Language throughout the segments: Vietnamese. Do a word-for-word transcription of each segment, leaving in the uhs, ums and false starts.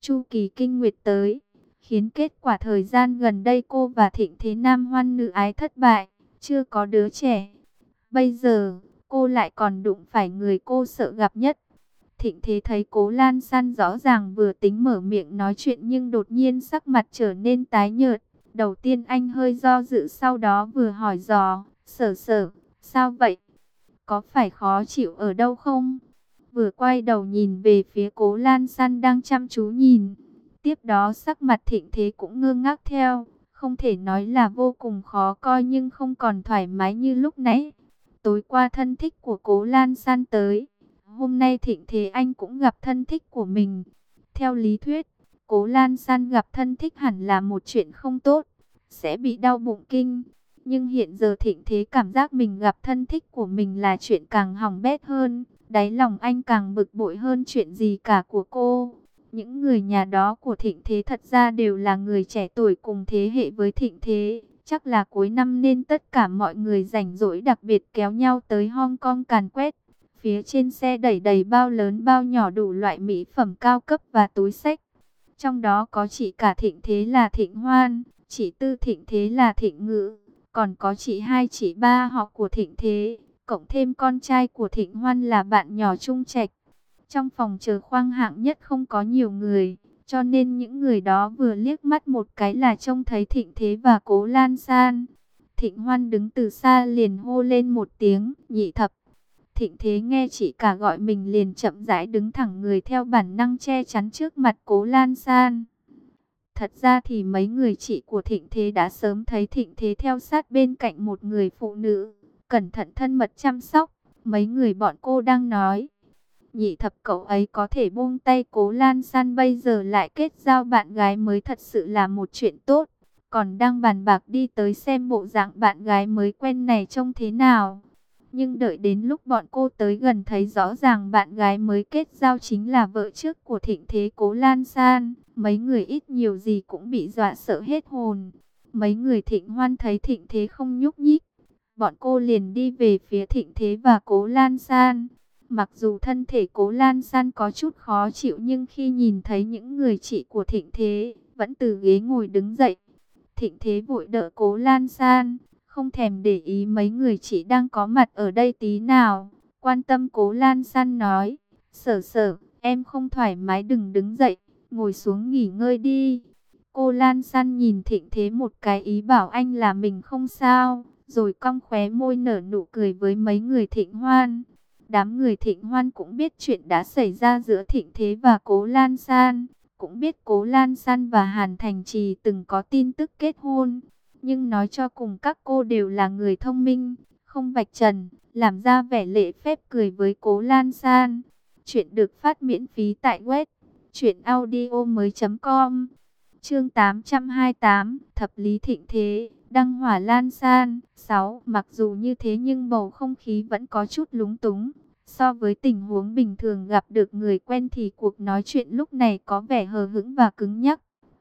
chu kỳ kinh nguyệt tới, khiến kết quả thời gian gần đây cô và Thịnh Thế Nam hoan nữ ái thất bại, chưa có đứa trẻ. Bây giờ, cô lại còn đụng phải người cô sợ gặp nhất. Thịnh Thế thấy Cố Lan San rõ ràng vừa tính mở miệng nói chuyện nhưng đột nhiên sắc mặt trở nên tái nhợt. Đầu tiên anh hơi do dự, sau đó vừa hỏi dò, Sở Sở, sao vậy? Có phải khó chịu ở đâu không? Vừa quay đầu nhìn về phía Cố Lan San đang chăm chú nhìn. Tiếp đó sắc mặt Thịnh Thế cũng ngơ ngác theo. Không thể nói là vô cùng khó coi nhưng không còn thoải mái như lúc nãy. Tối qua thân thích của Cố Lan San tới. Hôm nay Thịnh Thế Anh cũng gặp thân thích của mình. Theo lý thuyết, Cố Lan San gặp thân thích hẳn là một chuyện không tốt, sẽ bị đau bụng kinh. Nhưng hiện giờ Thịnh Thế cảm giác mình gặp thân thích của mình là chuyện càng hỏng bét hơn. Đáy lòng anh càng bực bội hơn chuyện gì cả của cô. Những người nhà đó của Thịnh Thế thật ra đều là người trẻ tuổi cùng thế hệ với Thịnh Thế. Chắc là cuối năm nên tất cả mọi người rảnh rỗi đặc biệt kéo nhau tới Hong Kong càn quét. Phía trên xe đẩy đầy bao lớn bao nhỏ đủ loại mỹ phẩm cao cấp và túi xách. Trong đó có chị cả Thịnh Thế là Thịnh Hoan, chị Tư Thịnh Thế là Thịnh Ngữ, còn có chị hai chị ba họ của Thịnh Thế, cộng thêm con trai của Thịnh Hoan là bạn nhỏ Trung Trạch. Trong phòng chờ khoang hạng nhất không có nhiều người, cho nên những người đó vừa liếc mắt một cái là trông thấy Thịnh Thế và Cố Lan San. Thịnh Hoan đứng từ xa liền hô lên một tiếng, Nhị Thập. Thịnh Thế nghe chị cả gọi mình liền chậm rãi đứng thẳng người theo bản năng che chắn trước mặt Cố Lan San. Thật ra thì mấy người chị của Thịnh Thế đã sớm thấy Thịnh Thế theo sát bên cạnh một người phụ nữ, cẩn thận thân mật chăm sóc. Mấy người bọn cô đang nói, Nhị Thập cậu ấy có thể buông tay Cố Lan San bây giờ lại kết giao bạn gái mới thật sự là một chuyện tốt. Còn đang bàn bạc đi tới xem bộ dạng bạn gái mới quen này trông thế nào. Nhưng đợi đến lúc bọn cô tới gần thấy rõ ràng bạn gái mới kết giao chính là vợ trước của Thịnh Thế, Cố Lan San. Mấy người ít nhiều gì cũng bị dọa sợ hết hồn. Mấy người Thịnh Hoan thấy Thịnh Thế không nhúc nhích, bọn cô liền đi về phía Thịnh Thế và Cố Lan San. Mặc dù thân thể Cố Lan San có chút khó chịu nhưng khi nhìn thấy những người chị của Thịnh Thế, vẫn từ ghế ngồi đứng dậy. Thịnh Thế vội đỡ Cố Lan San, không thèm để ý mấy người chị đang có mặt ở đây tí nào. Quan tâm Cố Lan San nói, Sở Sở, em không thoải mái đừng đứng dậy, ngồi xuống nghỉ ngơi đi. Cô Lan San nhìn Thịnh Thế một cái ý bảo anh là mình không sao, rồi cong khóe môi nở nụ cười với mấy người Thịnh Hoan. Đám người Thịnh Hoan cũng biết chuyện đã xảy ra giữa Thịnh Thế và Cố Lan San, cũng biết Cố Lan San và Hàn Thành Trì từng có tin tức kết hôn. Nhưng nói cho cùng các cô đều là người thông minh, không vạch trần, làm ra vẻ lễ phép cười với Cố Lan San. Chuyện được phát miễn phí tại web truyện audio mới chấm com. Chương tám trăm hai mươi tám, Thập lý Thịnh Thế, đăng hỏa Lan San. sáu. Mặc dù như thế nhưng bầu không khí vẫn có chút lúng túng. So với tình huống bình thường gặp được người quen thì cuộc nói chuyện lúc này có vẻ hờ hững và cứng nhắc.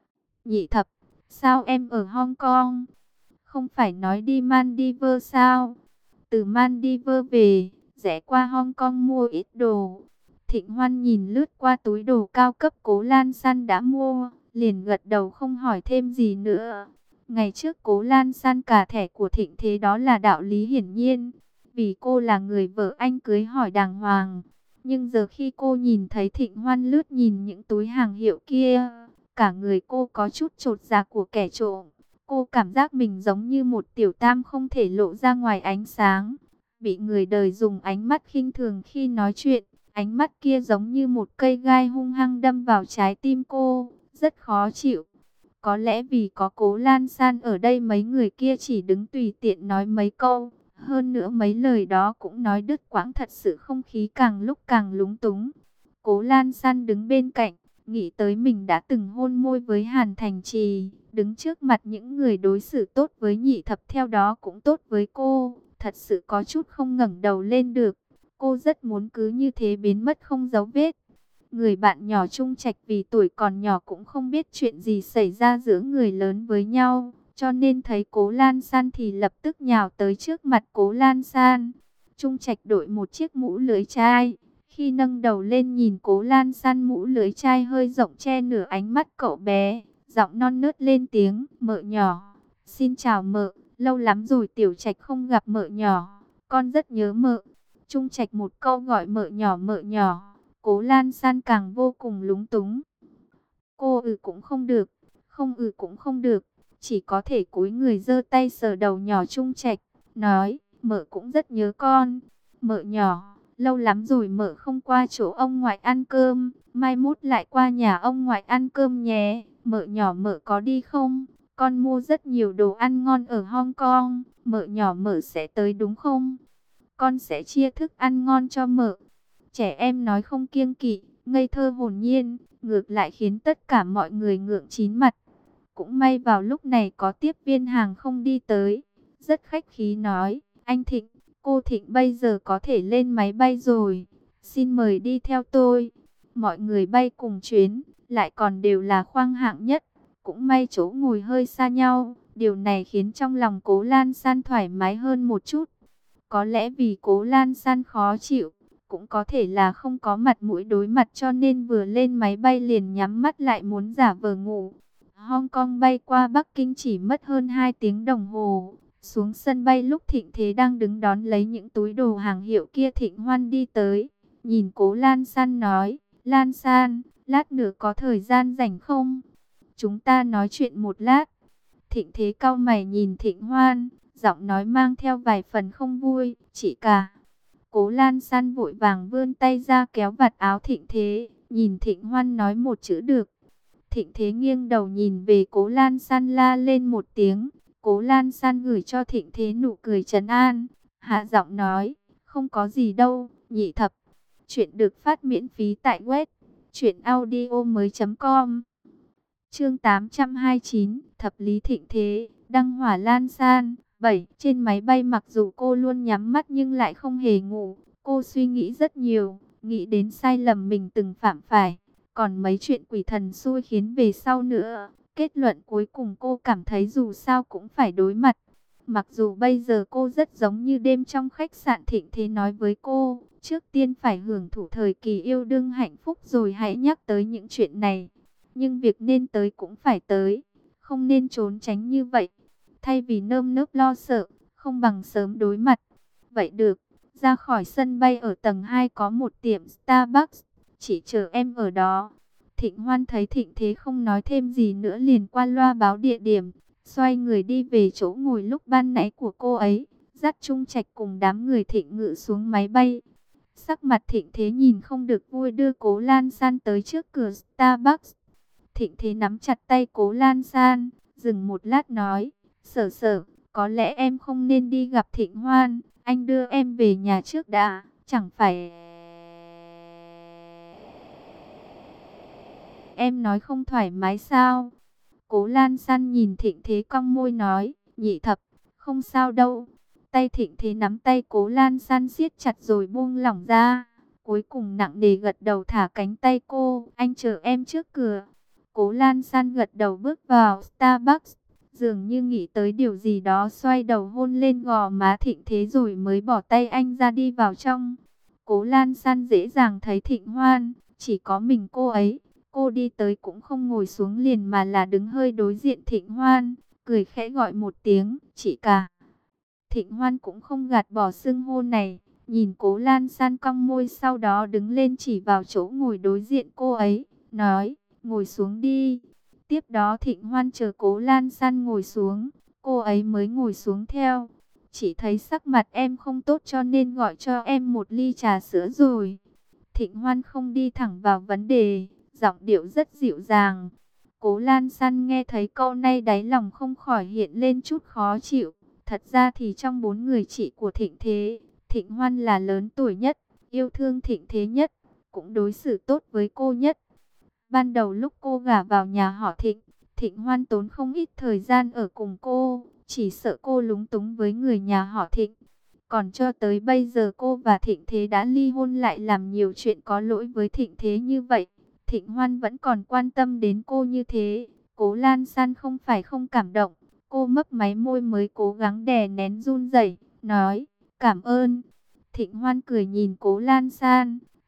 Nhị Thập, sao em ở Hong Kong? Không phải nói đi Maldives sao? Từ Maldives về, rẽ qua Hong Kong mua ít đồ. Thịnh Hoan nhìn lướt qua túi đồ cao cấp Cố Lan San đã mua, liền gật đầu không hỏi thêm gì nữa. Ngày trước Cố Lan San cả thẻ của Thịnh Thế đó là đạo lý hiển nhiên, vì cô là người vợ anh cưới hỏi đàng hoàng. Nhưng giờ khi cô nhìn thấy Thịnh Hoan lướt nhìn những túi hàng hiệu kia, cả người cô có chút chột dạ của kẻ trộm. Cô cảm giác mình giống như một tiểu tam không thể lộ ra ngoài ánh sáng, bị người đời dùng ánh mắt khinh thường khi nói chuyện. Ánh mắt kia giống như một cây gai hung hăng đâm vào trái tim cô, rất khó chịu. Có lẽ vì có Cố Lan San ở đây mấy người kia chỉ đứng tùy tiện nói mấy câu. Hơn nữa mấy lời đó cũng nói đứt quãng, thật sự không khí càng lúc càng lúng túng. Cố Lan San đứng bên cạnh, nghĩ tới mình đã từng hôn môi với Hàn Thành Trì, đứng trước mặt những người đối xử tốt với Nhị Thập theo đó cũng tốt với cô, thật sự có chút không ngẩng đầu lên được. Cô rất muốn cứ như thế biến mất không dấu vết. Người bạn nhỏ Trung Trạch vì tuổi còn nhỏ cũng không biết chuyện gì xảy ra giữa người lớn với nhau, cho nên thấy Cố Lan San thì lập tức nhào tới trước mặt Cố Lan San. Trung Trạch đội một chiếc mũ lưỡi chai, Khi nâng đầu lên nhìn Cố Lan San, mũ lưỡi chai hơi rộng che nửa ánh mắt cậu bé, giọng non nớt lên tiếng, "Mợ nhỏ, xin chào mợ, lâu lắm rồi Tiểu Trạch không gặp mợ nhỏ, con rất nhớ mợ." Trung Trạch một câu gọi mợ nhỏ mợ nhỏ, Cố Lan San càng vô cùng lúng túng. Cô ừ cũng không được, không ừ cũng không được, chỉ có thể cúi người giơ tay sờ đầu nhỏ Trung Trạch, nói, "Mợ cũng rất nhớ con, mợ nhỏ, lâu lắm rồi mợ không qua chỗ ông ngoại ăn cơm, mai mốt lại qua nhà ông ngoại ăn cơm nhé, mợ nhỏ mợ có đi không? Con mua rất nhiều đồ ăn ngon ở Hong Kong, mợ nhỏ mợ sẽ tới đúng không? Con sẽ chia thức ăn ngon cho mợ." Trẻ em nói không kiêng kỵ, ngây thơ hồn nhiên, ngược lại khiến tất cả mọi người ngượng chín mặt. Cũng may vào lúc này có tiếp viên hàng không đi tới, rất khách khí nói, "Anh Thịnh, cô Thịnh bây giờ có thể lên máy bay rồi, xin mời đi theo tôi." Mọi người bay cùng chuyến, lại còn đều là khoang hạng nhất, cũng may chỗ ngồi hơi xa nhau, điều này khiến trong lòng Cố Lan San thoải mái hơn một chút. Có lẽ vì Cố Lan San khó chịu, cũng có thể là không có mặt mũi đối mặt cho nên vừa lên máy bay liền nhắm mắt lại muốn giả vờ ngủ. Hong Kong bay qua Bắc Kinh chỉ mất hơn hai tiếng đồng hồ. Xuống sân bay lúc Thịnh Thế đang đứng đón lấy những túi đồ hàng hiệu kia, Thịnh Hoan đi tới, nhìn Cố Lan San nói, "Lan San, lát nữa có thời gian rảnh không? Chúng ta nói chuyện một lát." Thịnh Thế cau mày nhìn Thịnh Hoan, giọng nói mang theo vài phần không vui, "Chị cả." Cố Lan San vội vàng vươn tay ra kéo vạt áo Thịnh Thế, nhìn Thịnh Hoan nói một chữ "được." Thịnh Thế nghiêng đầu nhìn về Cố Lan San la lên một tiếng. Cố Lan San gửi cho Thịnh Thế nụ cười trấn an, hạ giọng nói, "Không có gì đâu, nhị thập." Chuyện được phát miễn phí tại web truyện audio mới chấm com. Chương tám trăm hai mươi chín, Thập lý Thịnh Thế, đăng hỏa Lan San. bảy. Trên máy bay mặc dù cô luôn nhắm mắt nhưng lại không hề ngủ. Cô suy nghĩ rất nhiều, nghĩ đến sai lầm mình từng phạm phải, còn mấy chuyện quỷ thần xui khiến về sau nữa. Kết luận cuối cùng cô cảm thấy dù sao cũng phải đối mặt. Mặc dù bây giờ cô rất giống như đêm trong khách sạn Thịnh Thế nói với cô, trước tiên phải hưởng thụ thời kỳ yêu đương hạnh phúc rồi hãy nhắc tới những chuyện này. Nhưng việc nên tới cũng phải tới, không nên trốn tránh như vậy. Thay vì nơm nớp lo sợ, không bằng sớm đối mặt. Vậy được, ra khỏi sân bay ở tầng hai có một tiệm Starbucks, chỉ chờ em ở đó. Thịnh Hoan thấy Thịnh Thế không nói thêm gì nữa liền qua loa báo địa điểm, xoay người đi về chỗ ngồi lúc ban nãy của cô ấy, dắt Trung Trạch cùng đám người Thịnh Ngự xuống máy bay. Sắc mặt Thịnh Thế nhìn không được vui đưa Cố Lan San tới trước cửa Starbucks. Thịnh Thế nắm chặt tay Cố Lan San, dừng một lát nói, "Sở sở, có lẽ em không nên đi gặp Thịnh Hoan, anh đưa em về nhà trước đã, chẳng phải em nói không thoải mái sao?" Cố Lan San nhìn Thịnh Thế cong môi nói, "Nhị thập, không sao đâu." Tay Thịnh Thế nắm tay Cố Lan San siết chặt rồi buông lỏng ra, cuối cùng nặng nề gật đầu thả cánh tay cô, "Anh chờ em trước cửa." Cố Lan San gật đầu bước vào Starbucks, dường như nghĩ tới điều gì đó, xoay đầu hôn lên gò má Thịnh Thế rồi mới bỏ tay anh ra đi vào trong. Cố Lan San dễ dàng thấy Thịnh Hoan, chỉ có mình cô ấy. Cô đi tới cũng không ngồi xuống liền mà là đứng hơi đối diện Thịnh Hoan, cười khẽ gọi một tiếng, "Chị cả." Thịnh Hoan cũng không gạt bỏ xưng hô này, nhìn Cố Lan San cong môi, sau đó đứng lên chỉ vào chỗ ngồi đối diện cô ấy, nói, "Ngồi xuống đi." Tiếp đó Thịnh Hoan chờ Cố Lan San ngồi xuống, cô ấy mới ngồi xuống theo. "Chỉ thấy sắc mặt em không tốt cho nên gọi cho em một ly trà sữa rồi." Thịnh Hoan không đi thẳng vào vấn đề, giọng điệu rất dịu dàng. Cố Lan San nghe thấy câu này đáy lòng không khỏi hiện lên chút khó chịu. Thật ra thì trong bốn người chị của Thịnh Thế, Thịnh Hoan là lớn tuổi nhất, yêu thương Thịnh Thế nhất, cũng đối xử tốt với cô nhất. Ban đầu lúc cô gả vào nhà họ Thịnh, Thịnh Hoan tốn không ít thời gian ở cùng cô, chỉ sợ cô lúng túng với người nhà họ Thịnh. Còn cho tới bây giờ cô và Thịnh Thế đã ly hôn lại làm nhiều chuyện có lỗi với Thịnh Thế như vậy, Thịnh Hoan vẫn còn quan tâm đến cô như thế. Cố Lan San không phải không cảm động, cô mấp máy môi mới cố gắng đè nén run rẩy, nói, "Cảm ơn." Thịnh Hoan cười nhìn Cố Lan San,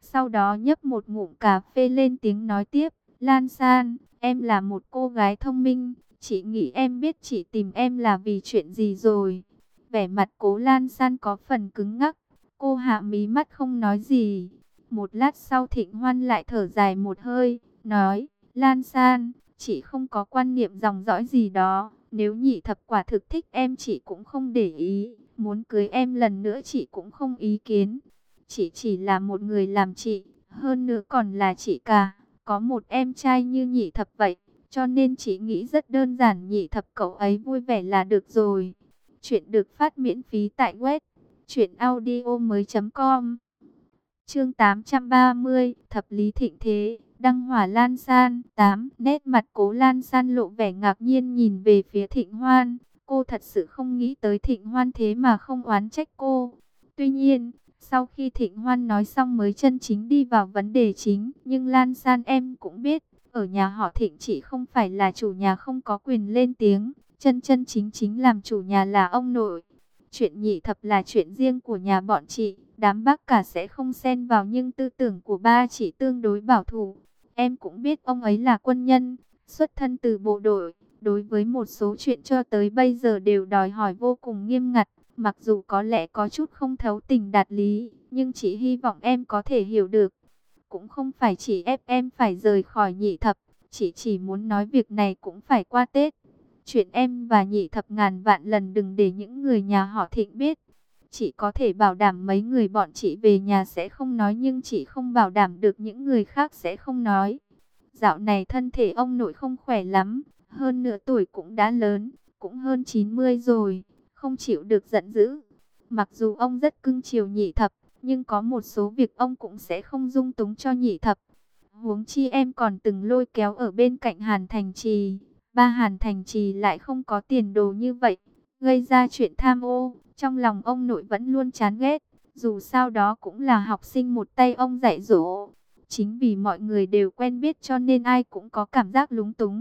Sau đó nhấp một ngụm cà phê lên tiếng nói tiếp. Lan San, em là một cô gái thông minh. Chị nghĩ em biết chị tìm em là vì chuyện gì rồi. Vẻ mặt Cố Lan San có phần cứng ngắc. Cô hạ mí mắt không nói gì. Một lát sau Thịnh Hoan lại thở dài một hơi, nói, Lan San, chị không có quan niệm dòng dõi gì đó. Nếu Nhị Thập quả thực thích em chị cũng không để ý. Muốn cưới em lần nữa chị cũng không ý kiến. Chị chỉ là một người làm chị, hơn nữa còn là chị cả. Có một em trai như Nhị Thập vậy. Cho nên chị nghĩ rất đơn giản, Nhị Thập cậu ấy vui vẻ là được rồi. Chuyện được phát miễn phí tại web truyện audio mới chấm com. Chương tám trăm ba mươi, Thập lý thịnh thế, đăng hỏa Lan San. Tám. Nét mặt Cố Lan San lộ vẻ ngạc nhiên nhìn về phía Thịnh Hoan. Cô thật sự không nghĩ tới Thịnh Hoan thế mà không oán trách cô. Tuy nhiên, sau khi Thịnh Hoan nói xong mới chân chính đi vào vấn đề chính. Nhưng Lan San em cũng biết, ở nhà họ Thịnh chị không phải là chủ nhà, không có quyền lên tiếng. Chân chân chính chính làm chủ nhà là ông nội. Chuyện Nhị Thập là chuyện riêng của nhà bọn chị, đám bác cả sẽ không xen vào, nhưng tư tưởng của ba chỉ tương đối bảo thủ. Em cũng biết ông ấy là quân nhân, xuất thân từ bộ đội, đối với một số chuyện cho tới bây giờ đều đòi hỏi vô cùng nghiêm ngặt. Mặc dù có lẽ có chút không thấu tình đạt lý, nhưng chị hy vọng em có thể hiểu được. Cũng không phải chỉ ép em phải rời khỏi Nhị Thập, chị chỉ muốn nói việc này cũng phải qua Tết. Chuyện em và Nhị Thập ngàn vạn lần đừng để những người nhà họ Thịnh biết. Chị có thể bảo đảm mấy người bọn chị về nhà sẽ không nói, nhưng chị không bảo đảm được những người khác sẽ không nói. Dạo này thân thể ông nội không khỏe lắm, hơn nửa tuổi cũng đã lớn, cũng hơn chín mươi rồi, không chịu được giận dữ. Mặc dù ông rất cưng chiều Nhị Thập, nhưng có một số việc ông cũng sẽ không dung túng cho Nhị Thập. Huống chi em còn từng lôi kéo ở bên cạnh Hàn Thành Trì. Ba Hàn Thành Trì lại không có tiền đồ như vậy, gây ra chuyện tham ô. Trong lòng ông nội vẫn luôn chán ghét, dù sao đó cũng là học sinh một tay ông dạy dỗ. Chính vì mọi người đều quen biết cho nên ai cũng có cảm giác lúng túng.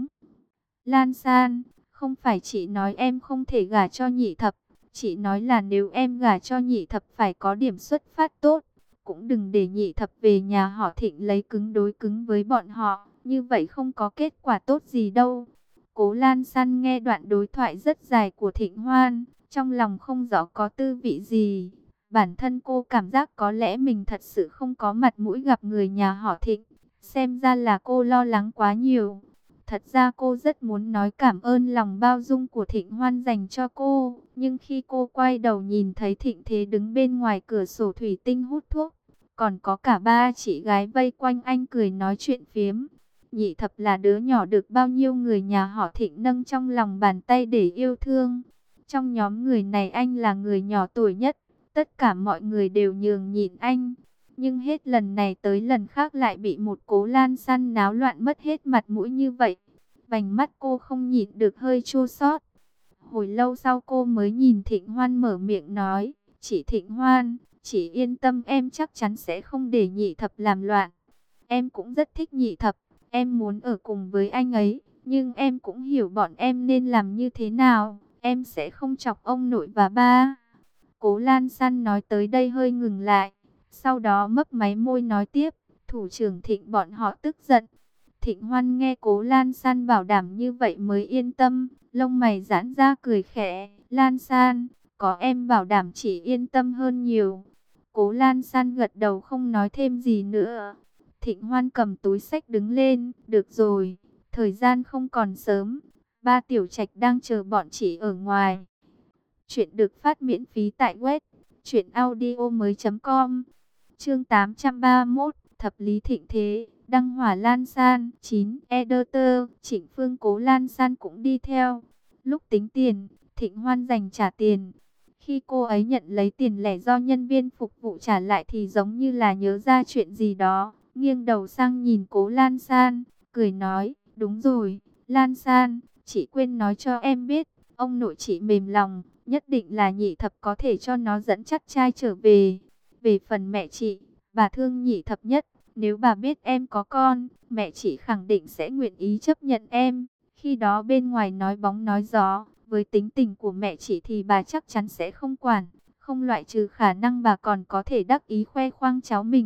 Lan San, không phải chị nói em không thể gả cho Nhị Thập. Chị nói là nếu em gả cho Nhị Thập phải có điểm xuất phát tốt. Cũng đừng để Nhị Thập về nhà họ Thịnh lấy cứng đối cứng với bọn họ. Như vậy không có kết quả tốt gì đâu. Cố Lan San nghe đoạn đối thoại rất dài của Thịnh Hoan, trong lòng không rõ có tư vị gì. Bản thân cô cảm giác có lẽ mình thật sự không có mặt mũi gặp người nhà họ Thịnh. Xem ra là cô lo lắng quá nhiều. Thật ra cô rất muốn nói cảm ơn lòng bao dung của Thịnh Hoan dành cho cô. Nhưng khi cô quay đầu nhìn thấy Thịnh Thế đứng bên ngoài cửa sổ thủy tinh hút thuốc, còn có cả ba chị gái vây quanh anh cười nói chuyện phiếm. Nhị Thập là đứa nhỏ được bao nhiêu người nhà họ Thịnh nâng trong lòng bàn tay để yêu thương. Trong nhóm người này anh là người nhỏ tuổi nhất. Tất cả mọi người đều nhường nhịn anh. Nhưng hết lần này tới lần khác lại bị một Cố Lan San náo loạn mất hết mặt mũi như vậy. Vành mắt cô không nhịn được hơi chua xót. Hồi lâu sau cô mới nhìn Thịnh Hoan mở miệng nói. Chị Thịnh Hoan, chị yên tâm, em chắc chắn sẽ không để Nhị Thập làm loạn. Em cũng rất thích Nhị Thập. Em muốn ở cùng với anh ấy. Nhưng em cũng hiểu bọn em nên làm như thế nào. Em sẽ không chọc ông nội và ba. Cố Lan San nói tới đây hơi ngừng lại. Sau đó mấp máy môi nói tiếp. Thủ trưởng Thịnh bọn họ tức giận. Thịnh Hoan nghe Cố Lan San bảo đảm như vậy mới yên tâm. Lông mày giãn ra cười khẽ. Lan San, có em bảo đảm chỉ yên tâm hơn nhiều. Cố Lan San gật đầu không nói thêm gì nữa. Thịnh Hoan cầm túi xách đứng lên. Được rồi, thời gian không còn sớm. Ba Tiểu Trạch đang chờ bọn chị ở ngoài. Chuyện được phát miễn phí tại web truyện audio mới chấm com. Chương tám trăm ba mươi mốt, Thập lý thịnh thế, đăng hỏa Lan San. Chín. Editor, Trịnh Phương. Cố Lan San cũng đi theo. Lúc tính tiền, Thịnh Hoan dành trả tiền. Khi cô ấy nhận lấy tiền lẻ do nhân viên phục vụ trả lại thì giống như là nhớ ra chuyện gì đó, nghiêng đầu sang nhìn Cố Lan San, cười nói, đúng rồi, Lan San, chị quên nói cho em biết, ông nội chị mềm lòng, nhất định là Nhị Thập có thể cho nó dẫn chắc trai trở về. Về phần mẹ chị, bà thương Nhị Thập nhất, nếu bà biết em có con, mẹ chị khẳng định sẽ nguyện ý chấp nhận em. Khi đó bên ngoài nói bóng nói gió, với tính tình của mẹ chị thì bà chắc chắn sẽ không quản, không loại trừ khả năng bà còn có thể đắc ý khoe khoang cháu mình.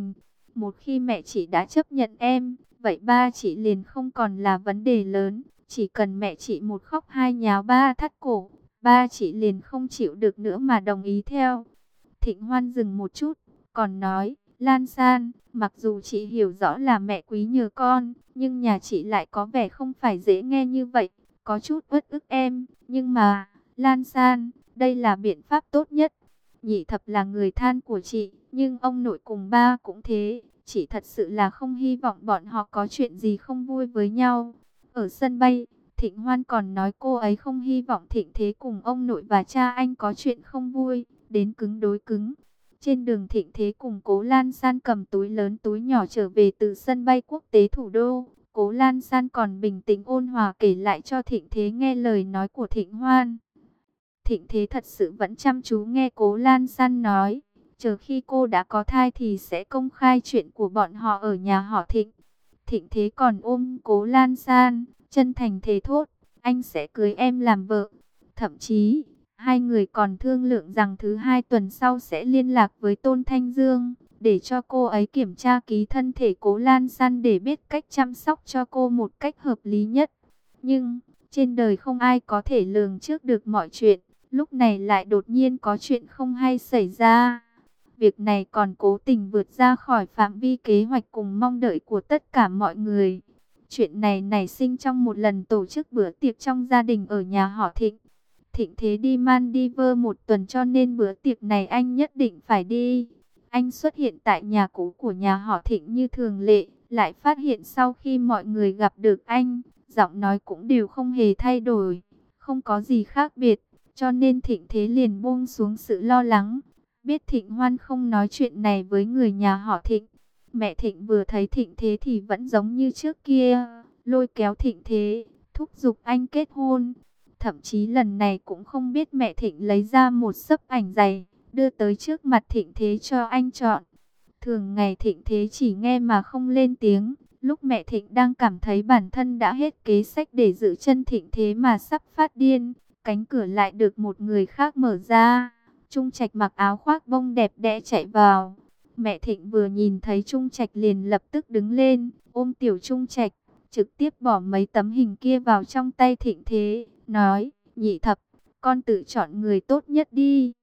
Một khi mẹ chị đã chấp nhận em, vậy ba chị liền không còn là vấn đề lớn. Chỉ cần mẹ chị một khóc hai nháo ba thắt cổ, ba chị liền không chịu được nữa mà đồng ý theo. Thịnh Hoan dừng một chút, còn nói, Lan San, mặc dù chị hiểu rõ là mẹ quý nhờ con, nhưng nhà chị lại có vẻ không phải dễ nghe như vậy, có chút uất ức em. Nhưng mà, Lan San, đây là biện pháp tốt nhất. Nhị thập là người than của chị, nhưng ông nội cùng ba cũng thế. Chị thật sự là không hy vọng bọn họ có chuyện gì không vui với nhau. Ở sân bay, Thịnh Hoan còn nói cô ấy không hy vọng Thịnh Thế cùng ông nội và cha anh có chuyện không vui, đến cứng đối cứng. Trên đường Thịnh Thế cùng Cố Lan San cầm túi lớn túi nhỏ trở về từ sân bay quốc tế thủ đô. Cố Lan San còn bình tĩnh ôn hòa kể lại cho Thịnh Thế nghe lời nói của Thịnh Hoan. Thịnh Thế thật sự vẫn chăm chú nghe Cố Lan San nói, chờ khi cô đã có thai thì sẽ công khai chuyện của bọn họ ở nhà họ Thịnh. Thịnh Thế còn ôm Cố Lan San, chân thành thề thốt, anh sẽ cưới em làm vợ. Thậm chí, hai người còn thương lượng rằng thứ hai tuần sau sẽ liên lạc với Tôn Thanh Dương, để cho cô ấy kiểm tra ký thân thể Cố Lan San để biết cách chăm sóc cho cô một cách hợp lý nhất. Nhưng, trên đời không ai có thể lường trước được mọi chuyện, lúc này lại đột nhiên có chuyện không hay xảy ra. Việc này còn cố tình vượt ra khỏi phạm vi kế hoạch cùng mong đợi của tất cả mọi người. Chuyện này nảy sinh trong một lần tổ chức bữa tiệc trong gia đình ở nhà họ Thịnh. Thịnh Thế đi Maldives một tuần cho nên bữa tiệc này anh nhất định phải đi. Anh xuất hiện tại nhà cũ của nhà họ Thịnh như thường lệ, lại phát hiện sau khi mọi người gặp được anh, giọng nói cũng đều không hề thay đổi, không có gì khác biệt, cho nên Thịnh Thế liền buông xuống sự lo lắng. Biết Thịnh Hoan không nói chuyện này với người nhà họ Thịnh. Mẹ Thịnh vừa thấy Thịnh Thế thì vẫn giống như trước kia, lôi kéo Thịnh Thế, thúc giục anh kết hôn. Thậm chí lần này cũng không biết mẹ Thịnh lấy ra một xấp ảnh dày, đưa tới trước mặt Thịnh Thế cho anh chọn. Thường ngày Thịnh Thế chỉ nghe mà không lên tiếng. Lúc mẹ Thịnh đang cảm thấy bản thân đã hết kế sách để giữ chân Thịnh Thế mà sắp phát điên, cánh cửa lại được một người khác mở ra. Trung Trạch mặc áo khoác bông đẹp đẽ chạy vào. Mẹ Thịnh vừa nhìn thấy Trung Trạch liền lập tức đứng lên, ôm tiểu Trung Trạch, trực tiếp bỏ mấy tấm hình kia vào trong tay Thịnh Thế, nói, nhị thập, con tự chọn người tốt nhất đi.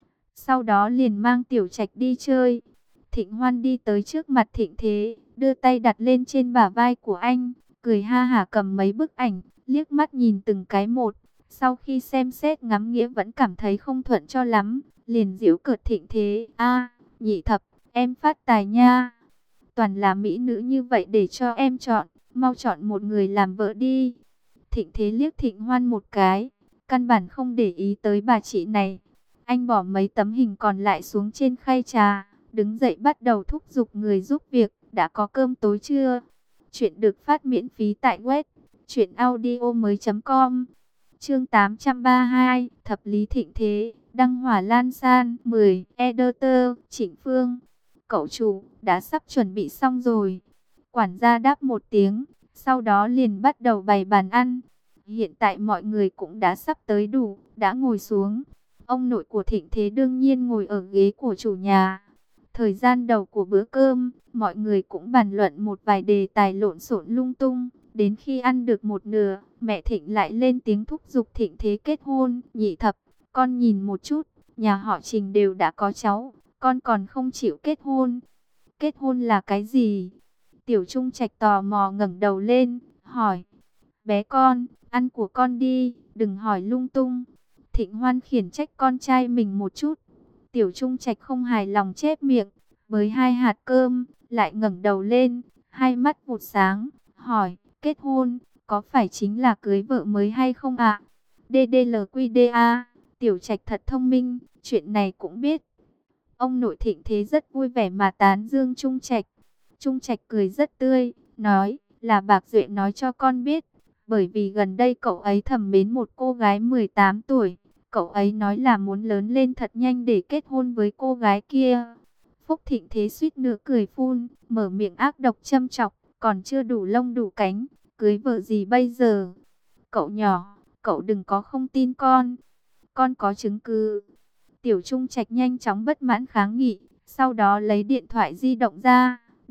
Sau đó liền mang tiểu Trạch đi chơi. Thịnh Hoan đi tới trước mặt Thịnh Thế, đưa tay đặt lên trên bả vai của anh, cười ha hả cầm mấy bức ảnh, liếc mắt nhìn từng cái một. Sau khi xem xét ngắm nghĩa vẫn cảm thấy không thuận cho lắm, liền giễu cợt Thịnh Thế, a, nhị thập, em phát tài nha. Toàn là mỹ nữ như vậy để cho em chọn, mau chọn một người làm vợ đi. Thịnh Thế liếc Thịnh Hoan một cái, căn bản không để ý tới bà chị này. Anh bỏ mấy tấm hình còn lại xuống trên khay trà, đứng dậy bắt đầu thúc giục người giúp việc, đã có cơm tối chưa? Chuyện được phát miễn phí tại web truyện audio mới chấm com. Chương tám trăm ba mươi hai, Thập lý Thịnh Thế, đăng hỏa Lan San, mười, Editor, Trịnh Phương. Cậu chủ, đã sắp chuẩn bị xong rồi. Quản gia đáp một tiếng, sau đó liền bắt đầu bày bàn ăn. Hiện tại mọi người cũng đã sắp tới đủ, đã ngồi xuống. Ông nội của Thịnh Thế đương nhiên ngồi ở ghế của chủ nhà. Thời gian đầu của bữa cơm, mọi người cũng bàn luận một vài đề tài lộn xộn lung tung. Đến khi ăn được một nửa, mẹ Thịnh lại lên tiếng thúc giục Thịnh Thế kết hôn. Nhị thập, con nhìn một chút, nhà họ Trình đều đã có cháu, con còn không chịu kết hôn. Kết hôn là cái gì? Tiểu Trung Trạch tò mò ngẩng đầu lên, hỏi. Bé con, ăn của con đi, đừng hỏi lung tung. Thịnh Hoan khiển trách con trai mình một chút. Tiểu Trung Trạch không hài lòng chép miệng, với hai hạt cơm, lại ngẩng đầu lên, hai mắt vụt sáng, hỏi, kết hôn, có phải chính là cưới vợ mới hay không ạ? đê đê lờ quy đê a, Tiểu Trạch thật thông minh, chuyện này cũng biết. Ông nội Thịnh Thế rất vui vẻ mà tán dương Trung Trạch. Trung Trạch cười rất tươi, nói, là Bạc Duệ nói cho con biết, bởi vì gần đây cậu ấy thầm mến một cô gái mười tám tuổi. Cậu ấy nói là muốn lớn lên thật nhanh để kết hôn với cô gái kia. Phúc Thịnh Thế suýt nữa cười phun, mở miệng ác độc châm chọc, còn chưa đủ lông đủ cánh, cưới vợ gì bây giờ? Cậu nhỏ, cậu đừng có không tin con, con có chứng cứ. Tiểu Trung Trạch nhanh chóng bất mãn kháng nghị, sau đó lấy điện thoại di động ra,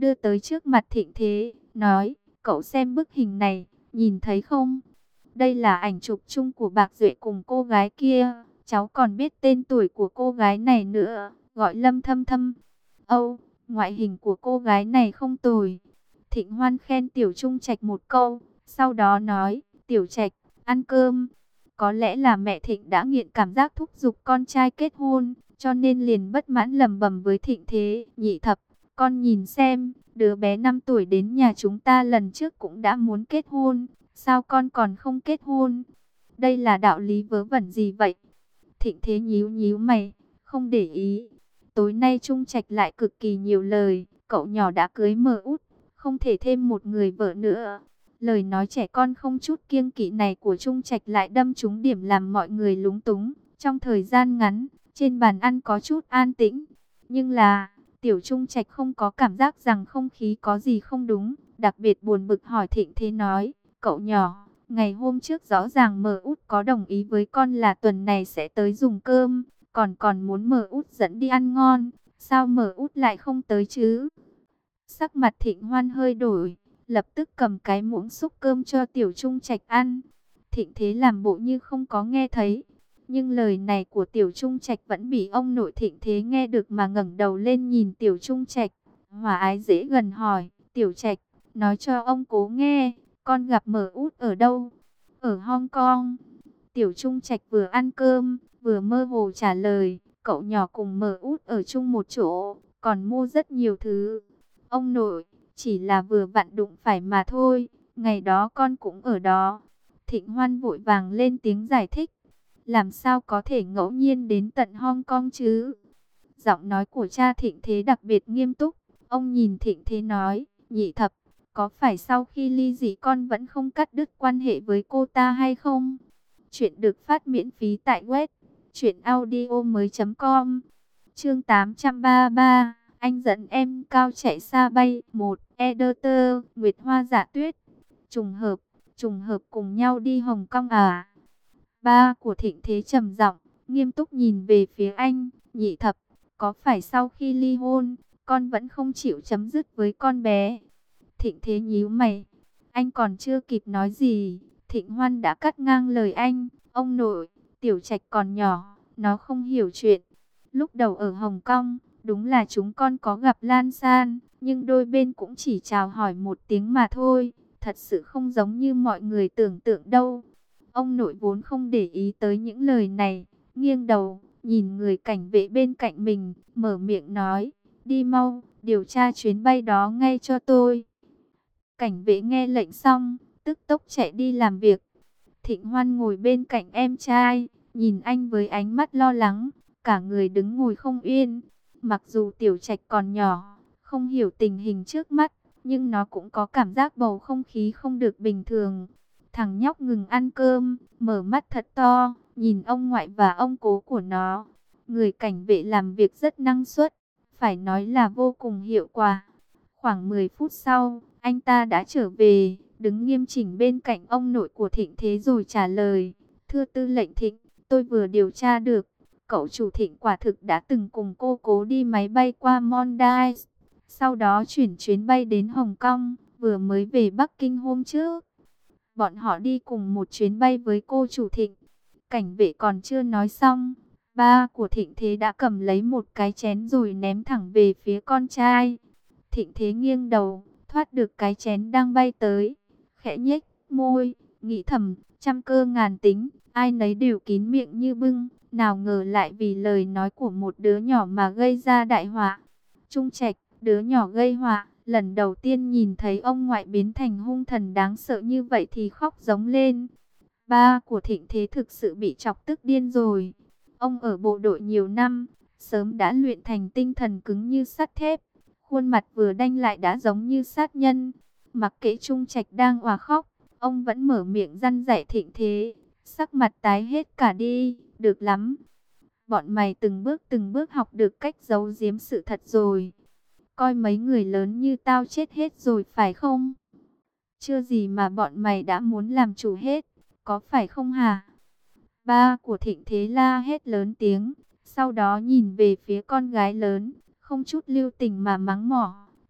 đưa tới trước mặt Thịnh Thế, nói, cậu xem bức hình này, nhìn thấy không? Đây là ảnh chụp chung của Bạc Duệ cùng cô gái kia, cháu còn biết tên tuổi của cô gái này nữa, gọi Lâm Thâm Thâm. Âu, ngoại hình của cô gái này không tồi. Thịnh Hoan khen Tiểu Trung Trạch một câu, sau đó nói, Tiểu Trạch, ăn cơm. Có lẽ là mẹ Thịnh đã nghiện cảm giác thúc giục con trai kết hôn, cho nên liền bất mãn lầm bầm với Thịnh Thế, nhị thập, con nhìn xem, đứa bé năm tuổi đến nhà chúng ta lần trước cũng đã muốn kết hôn, sao con còn không kết hôn? Đây là đạo lý vớ vẩn gì vậy? Thịnh Thế nhíu nhíu mày, không để ý. Tối nay Trung Trạch lại cực kỳ nhiều lời, cậu nhỏ đã cưới mờ út, không thể thêm một người vợ nữa. Lời nói trẻ con không chút kiêng kỵ này của Trung Trạch lại đâm trúng điểm làm mọi người lúng túng. Trong thời gian ngắn, trên bàn ăn có chút an tĩnh. Nhưng là, Tiểu Trung Trạch không có cảm giác rằng không khí có gì không đúng. Đặc biệt buồn bực hỏi Thịnh Thế nói, cậu nhỏ, ngày hôm trước rõ ràng mờ út có đồng ý với con là tuần này sẽ tới dùng cơm. Còn còn muốn mờ út dẫn đi ăn ngon, sao mờ út lại không tới chứ? Sắc mặt Thịnh Hoan hơi đổi, lập tức cầm cái muỗng xúc cơm cho Tiểu Trung Trạch ăn. Thịnh Thế làm bộ như không có nghe thấy, nhưng lời này của Tiểu Trung Trạch vẫn bị ông nội Thịnh Thế nghe được mà ngẩng đầu lên nhìn Tiểu Trung Trạch, hòa ái dễ gần hỏi, Tiểu Trạch, nói cho ông cố nghe, con gặp mờ út ở đâu? Ở Hong Kong. Tiểu Trung Trạch vừa ăn cơm, vừa mơ hồ trả lời, cậu nhỏ cùng mờ út ở chung một chỗ, còn mua rất nhiều thứ. Ông nội, chỉ là vừa vặn đụng phải mà thôi, ngày đó con cũng ở đó. Thịnh Hoan vội vàng lên tiếng giải thích, làm sao có thể ngẫu nhiên đến tận Hong Kong chứ? Giọng nói của cha Thịnh Thế đặc biệt nghiêm túc, ông nhìn Thịnh Thế nói, nhị thập, có phải sau khi ly dị con vẫn không cắt đứt quan hệ với cô ta hay không? Chuyện được phát miễn phí tại web truyệnaudiomoi chấm com. Chương tám trăm ba mươi ba, anh dẫn em cao chạy xa bay. Một, Editor, Nguyệt Hoa Dạ Tuyết. Trùng hợp, trùng hợp cùng nhau đi Hồng Kông à? Ba của Thịnh Thế trầm giọng, nghiêm túc nhìn về phía anh, nhị thập, có phải sau khi ly hôn, con vẫn không chịu chấm dứt với con bé? Thịnh Thế nhíu mày, anh còn chưa kịp nói gì, Thịnh Hoan đã cắt ngang lời anh, ông nội, Tiểu Trạch còn nhỏ, nó không hiểu chuyện. Lúc đầu ở Hồng Kông, đúng là chúng con có gặp Lan San, nhưng đôi bên cũng chỉ chào hỏi một tiếng mà thôi, thật sự không giống như mọi người tưởng tượng đâu. Ông nội vốn không để ý tới những lời này, nghiêng đầu, nhìn người cảnh vệ bên cạnh mình, mở miệng nói, đi mau, điều tra chuyến bay đó ngay cho tôi. Cảnh vệ nghe lệnh xong, tức tốc chạy đi làm việc. Thịnh Hoan ngồi bên cạnh em trai, nhìn anh với ánh mắt lo lắng, cả người đứng ngồi không yên. Mặc dù Tiểu Trạch còn nhỏ, không hiểu tình hình trước mắt, nhưng nó cũng có cảm giác bầu không khí không được bình thường. Thằng nhóc ngừng ăn cơm, mở mắt thật to, nhìn ông ngoại và ông cố của nó. Người cảnh vệ làm việc rất năng suất, phải nói là vô cùng hiệu quả. Khoảng mười phút sau, anh ta đã trở về, đứng nghiêm chỉnh bên cạnh ông nội của Thịnh Thế rồi trả lời. Thưa tư lệnh Thịnh, tôi vừa điều tra được, cậu chủ Thịnh quả thực đã từng cùng cô cố đi máy bay qua Monday, sau đó chuyển chuyến bay đến Hồng Kông, vừa mới về Bắc Kinh hôm trước. Bọn họ đi cùng một chuyến bay với cô chủ Thịnh. Cảnh vệ còn chưa nói xong, ba của Thịnh Thế đã cầm lấy một cái chén rồi ném thẳng về phía con trai. Thịnh Thế nghiêng đầu, thoát được cái chén đang bay tới, khẽ nhếch môi, nghĩ thầm, trăm cơ ngàn tính, ai nấy đều kín miệng như bưng, nào ngờ lại vì lời nói của một đứa nhỏ mà gây ra đại họa. Trung Trạch, đứa nhỏ gây họa, lần đầu tiên nhìn thấy ông ngoại biến thành hung thần đáng sợ như vậy thì khóc giống lên. Ba của Thịnh Thế thực sự bị chọc tức điên rồi. Ông ở bộ đội nhiều năm, sớm đã luyện thành tinh thần cứng như sắt thép. Khuôn mặt vừa đanh lại đã giống như sát nhân. Mặc kệ Trung Trạch đang òa khóc, ông vẫn mở miệng răn dạy Thịnh Thế. Sắc mặt tái hết cả đi, được lắm. Bọn mày từng bước từng bước học được cách giấu giếm sự thật rồi. Coi mấy người lớn như tao chết hết rồi phải không? Chưa gì mà bọn mày đã muốn làm chủ hết, có phải không hả? Ba của Thịnh Thế la hét lớn tiếng, sau đó nhìn về phía con gái lớn, không chút lưu tình mà mắng mỏ.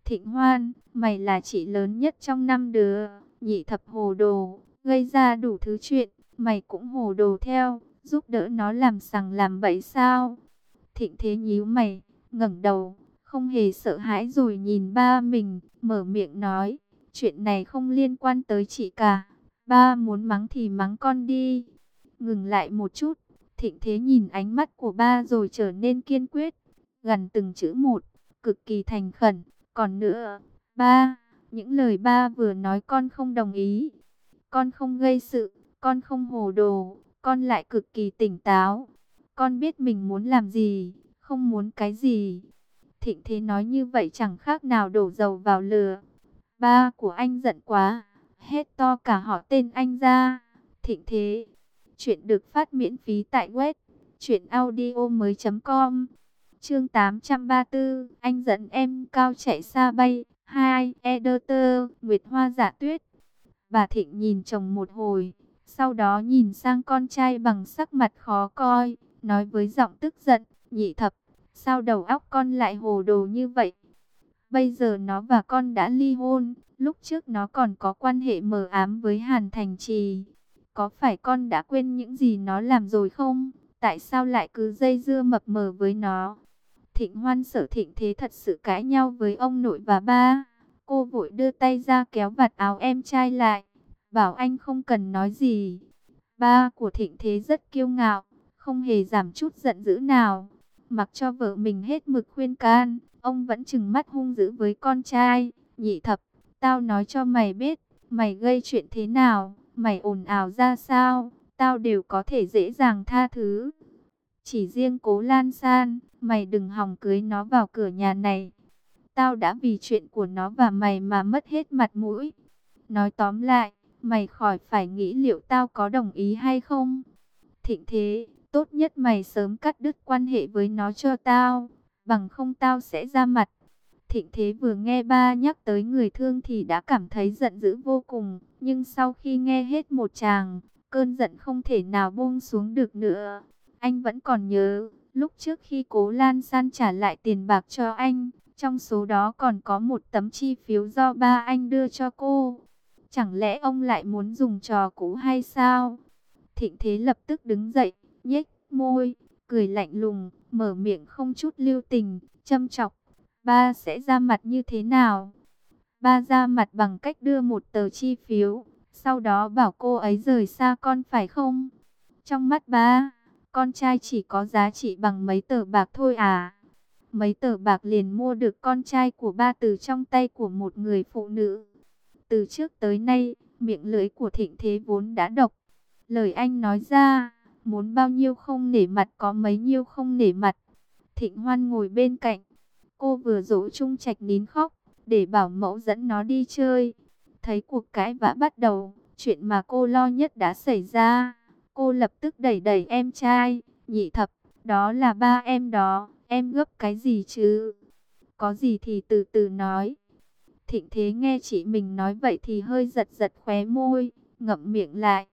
Thịnh Hoan, mày là chị lớn nhất trong năm đứa, Nhị Thập hồ đồ, gây ra đủ thứ chuyện, mày cũng hồ đồ theo, giúp đỡ nó làm sằng làm bậy sao? Thịnh Thế nhíu mày, ngẩng đầu, không hề sợ hãi rồi nhìn ba mình, mở miệng nói, chuyện này không liên quan tới chị cả, ba muốn mắng thì mắng con đi. Ngừng lại một chút, Thịnh Thế nhìn ánh mắt của ba rồi trở nên kiên quyết, gần từng chữ một, cực kỳ thành khẩn. Còn nữa, ba, những lời ba vừa nói con không đồng ý. Con không gây sự, con không hồ đồ, con lại cực kỳ tỉnh táo. Con biết mình muốn làm gì, không muốn cái gì. Thịnh Thế nói như vậy chẳng khác nào đổ dầu vào lửa. Ba của anh giận quá, hét to cả họ tên anh ra. Thịnh Thế, chuyện được phát miễn phí tại web truyện audio mới chấm com. Chương tám trăm ba mươi tư, anh dẫn em cao chạy xa bay. Hai, Editor, Nguyệt Hoa Dạ Tuyết. Bà Thịnh nhìn chồng một hồi, sau đó nhìn sang con trai bằng sắc mặt khó coi, nói với giọng tức giận, Nhị Thập, sao đầu óc con lại hồ đồ như vậy? Bây giờ nó và con đã ly hôn, lúc trước nó còn có quan hệ mờ ám với Hàn Thành Trì. Có phải con đã quên những gì nó làm rồi không? Tại sao lại cứ dây dưa mập mờ với nó? Thịnh Hoan sợ Thịnh Thế thật sự cãi nhau với ông nội và ba. Cô vội đưa tay ra kéo vạt áo em trai lại, bảo anh không cần nói gì. Ba của Thịnh Thế rất kiêu ngạo, không hề giảm chút giận dữ nào. Mặc cho vợ mình hết mực khuyên can, ông vẫn trừng mắt hung dữ với con trai. Nhị Thập, tao nói cho mày biết, mày gây chuyện thế nào, mày ồn ào ra sao, tao đều có thể dễ dàng tha thứ. Chỉ riêng Cố Lan San, mày đừng hòng cưới nó vào cửa nhà này. Tao đã vì chuyện của nó và mày mà mất hết mặt mũi. Nói tóm lại, mày khỏi phải nghĩ liệu tao có đồng ý hay không. Thịnh Thế, tốt nhất mày sớm cắt đứt quan hệ với nó cho tao, bằng không tao sẽ ra mặt. Thịnh Thế vừa nghe ba nhắc tới người thương thì đã cảm thấy giận dữ vô cùng, nhưng sau khi nghe hết một tràng, cơn giận không thể nào buông xuống được nữa. Anh vẫn còn nhớ, lúc trước khi Cố Lan San trả lại tiền bạc cho anh, trong số đó còn có một tấm chi phiếu do ba anh đưa cho cô. Chẳng lẽ ông lại muốn dùng trò cũ hay sao? Thịnh Thế lập tức đứng dậy, nhếch môi, cười lạnh lùng, mở miệng không chút lưu tình, châm chọc. Ba sẽ ra mặt như thế nào? Ba ra mặt bằng cách đưa một tờ chi phiếu, sau đó bảo cô ấy rời xa con phải không? Trong mắt ba, con trai chỉ có giá trị bằng mấy tờ bạc thôi à? Mấy tờ bạc liền mua được con trai của ba từ trong tay của một người phụ nữ. Từ trước tới nay, miệng lưỡi của Thịnh Thế vốn đã độc. Lời anh nói ra, muốn bao nhiêu không nể mặt có mấy nhiêu không nể mặt. Thịnh Hoan ngồi bên cạnh, cô vừa dỗ Trung Trạch nín khóc, để bảo mẫu dẫn nó đi chơi. Thấy cuộc cãi vã bắt đầu, chuyện mà cô lo nhất đã xảy ra. Cô lập tức đẩy đẩy em trai, Nhị Thập, đó là ba em đó, em gấp cái gì chứ? Có gì thì từ từ nói. Thịnh Thế nghe chị mình nói vậy thì hơi giật giật khóe môi, ngậm miệng lại.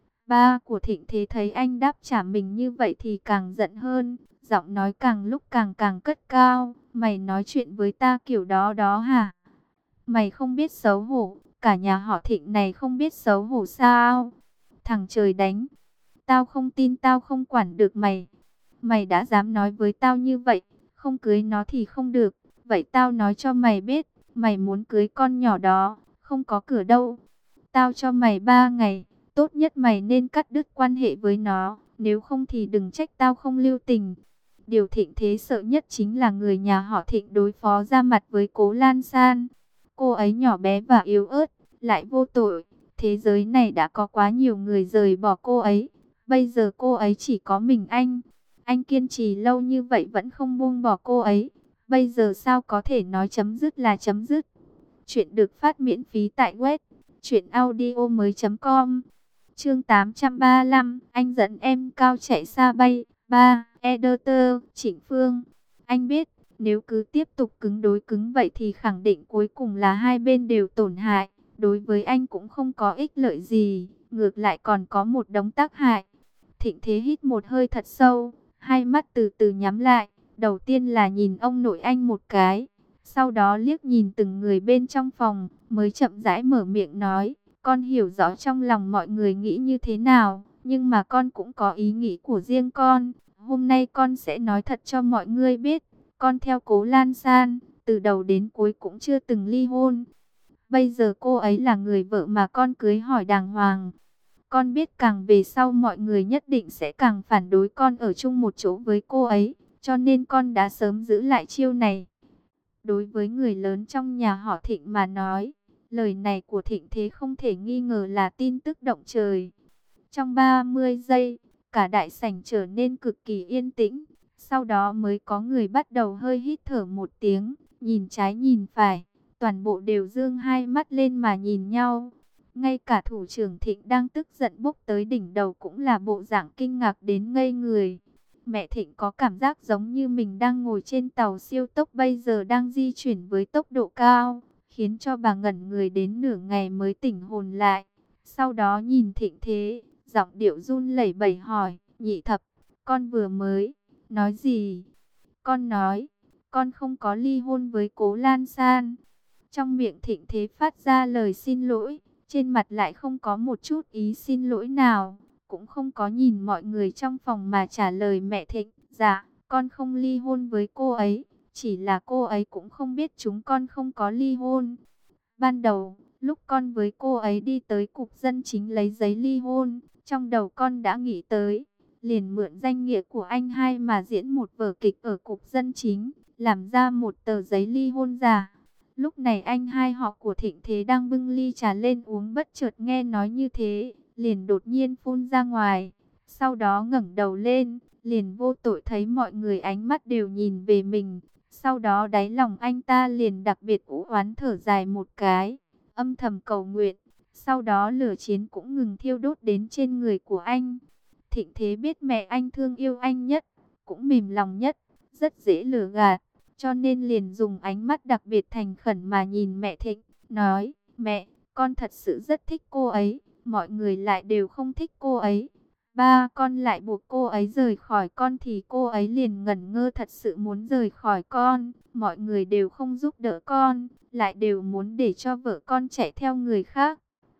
Ba của Thịnh Thế thấy anh đáp trả mình như vậy thì càng giận hơn, giọng nói càng lúc càng càng cất cao. Mày nói chuyện với ta kiểu đó đó hả? Mày không biết xấu hổ, cả nhà họ Thịnh này không biết xấu hổ sao? Thằng trời đánh, tao không tin tao không quản được mày. Mày đã dám nói với tao như vậy, không cưới nó thì không được. Vậy tao nói cho mày biết, mày muốn cưới con nhỏ đó, không có cửa đâu. Tao cho mày ba ngày, tốt nhất mày nên cắt đứt quan hệ với nó, nếu không thì đừng trách tao không lưu tình. Điều Thịnh Thế sợ nhất chính là người nhà họ Thịnh đối phó ra mặt với Cố Lan San. Cô ấy nhỏ bé và yếu ớt, lại vô tội. Thế giới này đã có quá nhiều người rời bỏ cô ấy. Bây giờ cô ấy chỉ có mình anh. Anh kiên trì lâu như vậy vẫn không buông bỏ cô ấy. Bây giờ sao có thể nói chấm dứt là chấm dứt. Chuyện được phát miễn phí tại web truyện audio mới chấm com. Chương tám trăm ba mươi lăm, anh dẫn em cao chạy xa bay. Ba, Editor, Trịnh Phương. Anh biết, nếu cứ tiếp tục cứng đối cứng vậy thì khẳng định cuối cùng là hai bên đều tổn hại. Đối với anh cũng không có ích lợi gì, ngược lại còn có một đống tác hại. Thịnh Thế hít một hơi thật sâu, hai mắt từ từ nhắm lại. Đầu tiên là nhìn ông nội anh một cái, Sau đó liếc nhìn từng người bên trong phòng, mới chậm rãi mở miệng nói, con hiểu rõ trong lòng mọi người nghĩ như thế nào, nhưng mà con cũng có ý nghĩ của riêng con. Hôm nay con sẽ nói thật cho mọi người biết, con theo Cố Lan San, từ đầu đến cuối cũng chưa từng ly hôn. Bây giờ cô ấy là người vợ mà con cưới hỏi đàng hoàng. Con biết càng về sau mọi người nhất định sẽ càng phản đối con ở chung một chỗ với cô ấy, cho nên con đã sớm giữ lại chiêu này. Đối với người lớn trong nhà họ Thịnh mà nói, lời này của Thịnh Thế không thể nghi ngờ là tin tức động trời. Trong ba mươi giây, cả đại sảnh trở nên cực kỳ yên tĩnh. Sau đó mới có người bắt đầu hơi hít thở một tiếng, nhìn trái nhìn phải. Toàn bộ đều dương hai mắt lên mà nhìn nhau. Ngay cả thủ trưởng Thịnh đang tức giận bốc tới đỉnh đầu cũng là bộ dạng kinh ngạc đến ngây người. Mẹ Thịnh có cảm giác giống như mình đang ngồi trên tàu siêu tốc bây giờ đang di chuyển với tốc độ cao, khiến cho bà ngẩn người đến nửa ngày mới tỉnh hồn lại. Sau đó nhìn Thịnh Thế, giọng điệu run lẩy bẩy hỏi, Nhị Thập, con vừa mới nói gì? Con nói, con không có ly hôn với Cố Lan San. Trong miệng Thịnh Thế phát ra lời xin lỗi, trên mặt lại không có một chút ý xin lỗi nào, cũng không có nhìn mọi người trong phòng mà trả lời mẹ Thịnh, dạ, con không ly hôn với cô ấy, chỉ là cô ấy cũng không biết chúng con không có ly hôn. Ban đầu, lúc con với cô ấy đi tới cục dân chính lấy giấy ly hôn, trong đầu con đã nghĩ tới, liền mượn danh nghĩa của anh hai mà diễn một vở kịch ở cục dân chính, làm ra một tờ giấy ly hôn giả. Lúc này anh hai họ của Thịnh Thế đang bưng ly trà lên uống, bất chợt nghe nói như thế, liền đột nhiên phun ra ngoài. Sau đó ngẩng đầu lên, liền vô tội thấy mọi người ánh mắt đều nhìn về mình. Sau đó đáy lòng anh ta liền đặc biệt u oán thở dài một cái, âm thầm cầu nguyện. Sau đó lửa chiến cũng ngừng thiêu đốt đến trên người của anh. Thịnh Thế biết mẹ anh thương yêu anh nhất, cũng mềm lòng nhất, rất dễ lừa gạt. Cho nên liền dùng ánh mắt đặc biệt thành khẩn mà nhìn mẹ Thịnh, nói, mẹ, con thật sự rất thích cô ấy, mọi người lại đều không thích cô ấy. Ba, con lại buộc cô ấy rời khỏi con thì cô ấy liền ngẩn ngơ thật sự muốn rời khỏi con. Mọi người đều không giúp đỡ con, lại đều muốn để cho vợ con chạy theo người khác.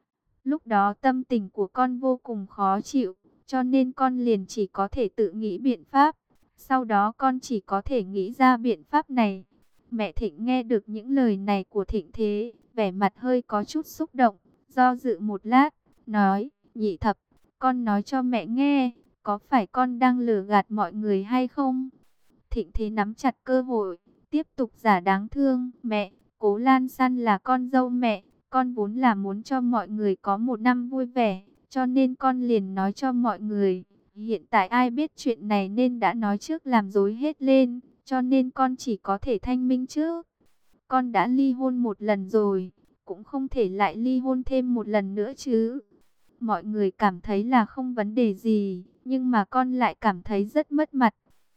Lúc đó tâm tình của con vô cùng khó chịu, cho nên con liền chỉ có thể tự nghĩ biện pháp. Sau đó con chỉ có thể nghĩ ra biện pháp này. Mẹ Thịnh nghe được những lời này của Thịnh Thế, vẻ mặt hơi có chút xúc động, do dự một lát, nói, Nhị Thập, con nói cho mẹ nghe, có phải con đang lừa gạt mọi người hay không? Thịnh Thế nắm chặt cơ hội, tiếp tục giả đáng thương, mẹ, Cố Lan San là con dâu mẹ, con vốn là muốn cho mọi người có một năm vui vẻ, cho nên con liền nói cho mọi người. Hiện tại ai biết chuyện này nên đã nói trước làm dối hết lên, cho nên con chỉ có thể thanh minh trước. Con đã ly hôn một lần rồi, cũng không thể lại ly hôn thêm một lần nữa chứ. Mọi người cảm thấy là không vấn đề gì, nhưng mà con lại cảm thấy rất mất mặt.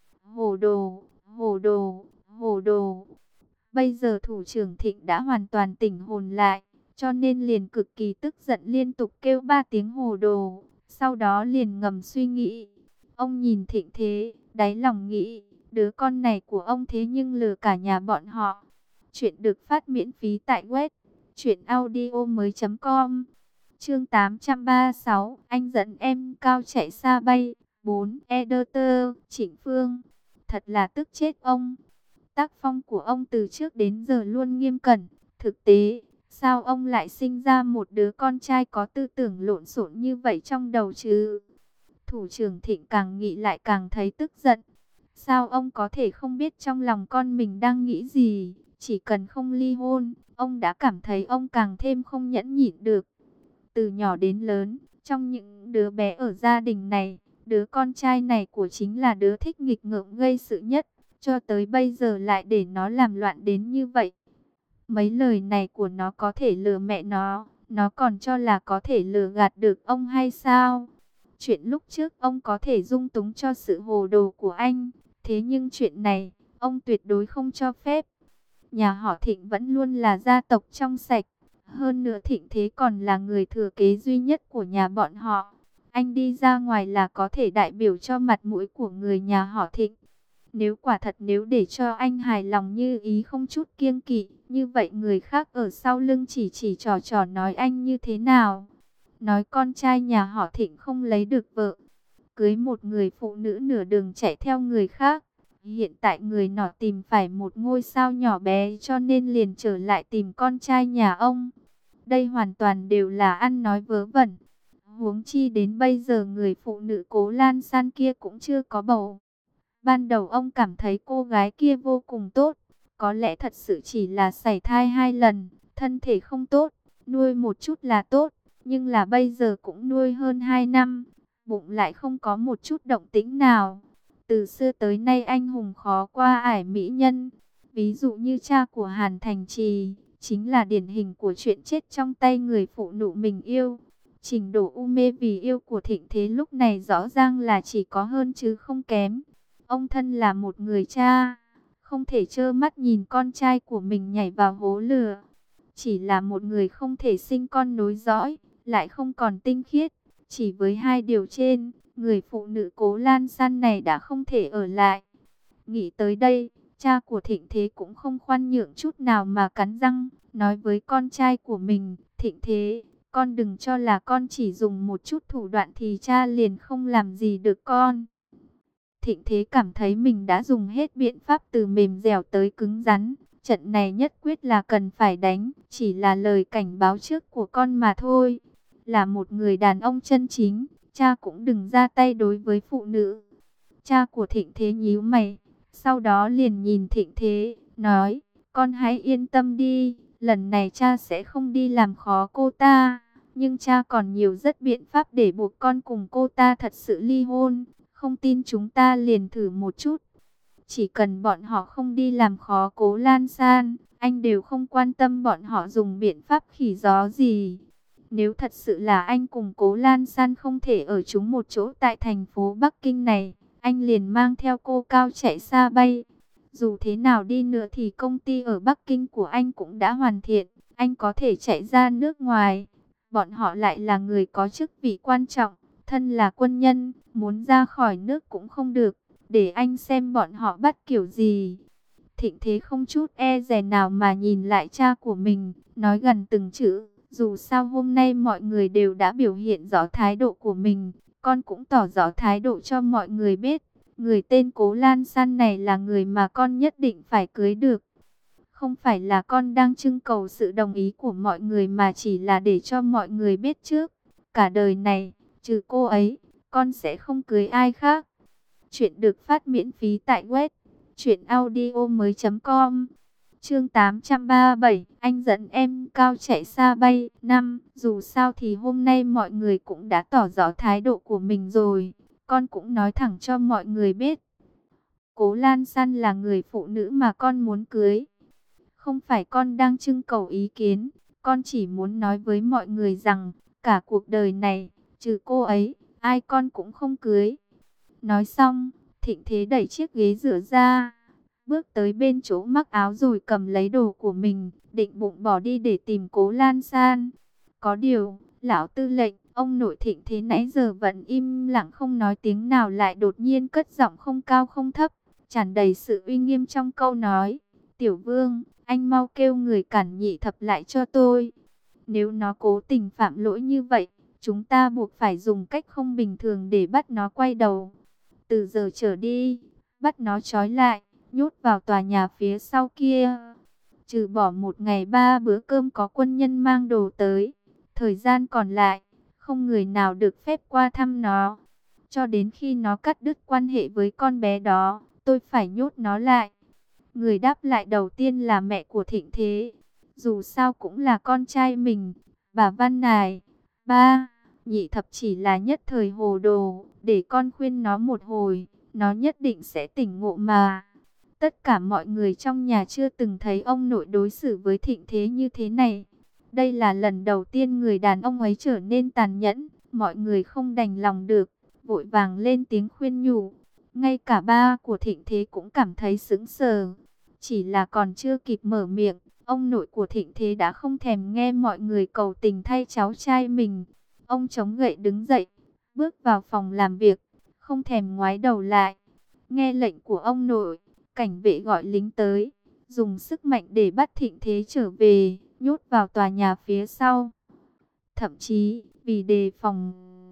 Hồ đồ, hồ đồ, hồ đồ. Bây giờ thủ trưởng Thịnh đã hoàn toàn tỉnh hồn lại, cho nên liền cực kỳ tức giận liên tục kêu ba tiếng hồ đồ. Sau đó liền ngầm suy nghĩ. Ông nhìn Thịnh Thế, đáy lòng nghĩ, đứa con này của ông thế nhưng lừa cả nhà bọn họ. Chuyện được phát miễn phí tại web truyện audio mới chấm com. Chương tám trăm ba mươi sáu, anh dẫn em cao chạy xa bay. bốn. Editor, Trịnh Phương. Thật là tức chết ông. Tác phong của ông từ trước đến giờ luôn nghiêm cẩn, thực tế. Sao ông lại sinh ra một đứa con trai có tư tưởng lộn xộn như vậy trong đầu chứ? Thủ trưởng Thịnh càng nghĩ lại càng thấy tức giận. Sao ông có thể không biết trong lòng con mình đang nghĩ gì? Chỉ cần không ly hôn, ông đã cảm thấy ông càng thêm không nhẫn nhịn được. Từ nhỏ đến lớn, trong những đứa bé ở gia đình này, đứa con trai này của chính là đứa thích nghịch ngợm gây sự nhất. Cho tới bây giờ lại để nó làm loạn đến như vậy. Mấy lời này của nó có thể lừa mẹ nó, nó còn cho là có thể lừa gạt được ông hay sao? Chuyện lúc trước ông có thể dung túng cho sự hồ đồ của anh, thế nhưng chuyện này, ông tuyệt đối không cho phép. Nhà họ Thịnh vẫn luôn là gia tộc trong sạch, hơn nữa Thịnh Thế còn là người thừa kế duy nhất của nhà bọn họ. Anh đi ra ngoài là có thể đại biểu cho mặt mũi của người nhà họ Thịnh. Nếu quả thật nếu để cho anh hài lòng như ý không chút kiêng kỵ, như vậy người khác ở sau lưng chỉ chỉ trò trò nói anh như thế nào? Nói con trai nhà họ Thịnh không lấy được vợ, cưới một người phụ nữ nửa đường chạy theo người khác. Hiện tại người nọ tìm phải một ngôi sao nhỏ bé cho nên liền trở lại tìm con trai nhà ông. Đây hoàn toàn đều là ăn nói vớ vẩn. Huống chi đến bây giờ người phụ nữ Cố Lan San kia cũng chưa có bầu. Ban đầu ông cảm thấy cô gái kia vô cùng tốt. Có lẽ thật sự chỉ là sảy thai hai lần, thân thể không tốt, nuôi một chút là tốt. Nhưng là bây giờ cũng nuôi hơn hai năm, bụng lại không có một chút động tĩnh nào. Từ xưa tới nay anh hùng khó qua ải mỹ nhân. Ví dụ như cha của Hàn Thành Trì, chính là điển hình của chuyện chết trong tay người phụ nữ mình yêu. Trình độ u mê vì yêu của Thịnh Thế lúc này rõ ràng là chỉ có hơn chứ không kém. Ông thân là một người cha, không thể trơ mắt nhìn con trai của mình nhảy vào hố lửa. Chỉ là một người không thể sinh con nối dõi, lại không còn tinh khiết. Chỉ với hai điều trên, người phụ nữ Cố Lan San này đã không thể ở lại. Nghĩ tới đây, cha của Thịnh Thế cũng không khoan nhượng chút nào mà cắn răng, nói với con trai của mình, Thịnh Thế, con đừng cho là con chỉ dùng một chút thủ đoạn thì cha liền không làm gì được con. Thịnh Thế cảm thấy mình đã dùng hết biện pháp từ mềm dẻo tới cứng rắn. Trận này nhất quyết là cần phải đánh, chỉ là lời cảnh báo trước của con mà thôi. Là một người đàn ông chân chính, cha cũng đừng ra tay đối với phụ nữ. Cha của Thịnh Thế nhíu mày, sau đó liền nhìn Thịnh Thế, nói, con hãy yên tâm đi, lần này cha sẽ không đi làm khó cô ta. Nhưng cha còn nhiều rất biện pháp để buộc con cùng cô ta thật sự ly hôn. Không tin chúng ta liền thử một chút. Chỉ cần bọn họ không đi làm khó Cố Lan San, anh đều không quan tâm bọn họ dùng biện pháp khỉ gió gì. Nếu thật sự là anh cùng Cố Lan San không thể ở chung một chỗ tại thành phố Bắc Kinh này, anh liền mang theo cô cao chạy xa bay. Dù thế nào đi nữa thì công ty ở Bắc Kinh của anh cũng đã hoàn thiện, anh có thể chạy ra nước ngoài. Bọn họ lại là người có chức vị quan trọng, thân là quân nhân, muốn ra khỏi nước cũng không được. Để anh xem bọn họ bắt kiểu gì. Thịnh Thế không chút e dè nào mà nhìn lại cha của mình, nói gần từng chữ. Dù sao hôm nay mọi người đều đã biểu hiện rõ thái độ của mình, con cũng tỏ rõ thái độ cho mọi người biết. Người tên Cố Lan San này là người mà con nhất định phải cưới được. Không phải là con đang trưng cầu sự đồng ý của mọi người mà chỉ là để cho mọi người biết trước. Cả đời này, trừ cô ấy, con sẽ không cưới ai khác. Chuyện được phát miễn phí tại web truyện audio mới chấm com. Chương tám trăm ba mươi bảy, anh dẫn em cao chạy xa bay. Năm, dù sao thì hôm nay mọi người cũng đã tỏ rõ thái độ của mình rồi. Con cũng nói thẳng cho mọi người biết. Cố Lan San là người phụ nữ mà con muốn cưới. Không phải con đang trưng cầu ý kiến. Con chỉ muốn nói với mọi người rằng, cả cuộc đời này, trừ cô ấy, ai con cũng không cưới. Nói xong, Thịnh Thế đẩy chiếc ghế rửa ra, bước tới bên chỗ mắc áo rồi cầm lấy đồ của mình, định bụng bỏ đi để tìm Cố Lan San. Có điều, lão tư lệnh, ông nội Thịnh Thế nãy giờ vẫn im lặng không nói tiếng nào lại đột nhiên cất giọng không cao không thấp, tràn đầy sự uy nghiêm trong câu nói. Tiểu Vương, anh mau kêu người cản Nhị Thập lại cho tôi. Nếu nó cố tình phạm lỗi như vậy, chúng ta buộc phải dùng cách không bình thường để bắt nó quay đầu. Từ giờ trở đi, bắt nó trói lại, nhốt vào tòa nhà phía sau kia. Trừ bỏ một ngày ba bữa cơm có quân nhân mang đồ tới, thời gian còn lại, không người nào được phép qua thăm nó. Cho đến khi nó cắt đứt quan hệ với con bé đó, tôi phải nhốt nó lại. Người đáp lại đầu tiên là mẹ của Thịnh Thế. Dù sao cũng là con trai mình, bà Văn Nài. Ba, Nhị Thập chỉ là nhất thời hồ đồ, để con khuyên nó một hồi, nó nhất định sẽ tỉnh ngộ mà. Tất cả mọi người trong nhà chưa từng thấy ông nội đối xử với Thịnh Thế như thế này. Đây là lần đầu tiên người đàn ông ấy trở nên tàn nhẫn, mọi người không đành lòng được, vội vàng lên tiếng khuyên nhủ. Ngay cả ba của Thịnh Thế cũng cảm thấy sững sờ. Chỉ là còn chưa kịp mở miệng, ông nội của Thịnh Thế đã không thèm nghe mọi người cầu tình thay cháu trai mình. Ông chống gậy đứng dậy, bước vào phòng làm việc, không thèm ngoái đầu lại. Nghe lệnh của ông nội, cảnh vệ gọi lính tới, dùng sức mạnh để bắt Thịnh Thế trở về, nhốt vào tòa nhà phía sau. Thậm chí, vì đề phòng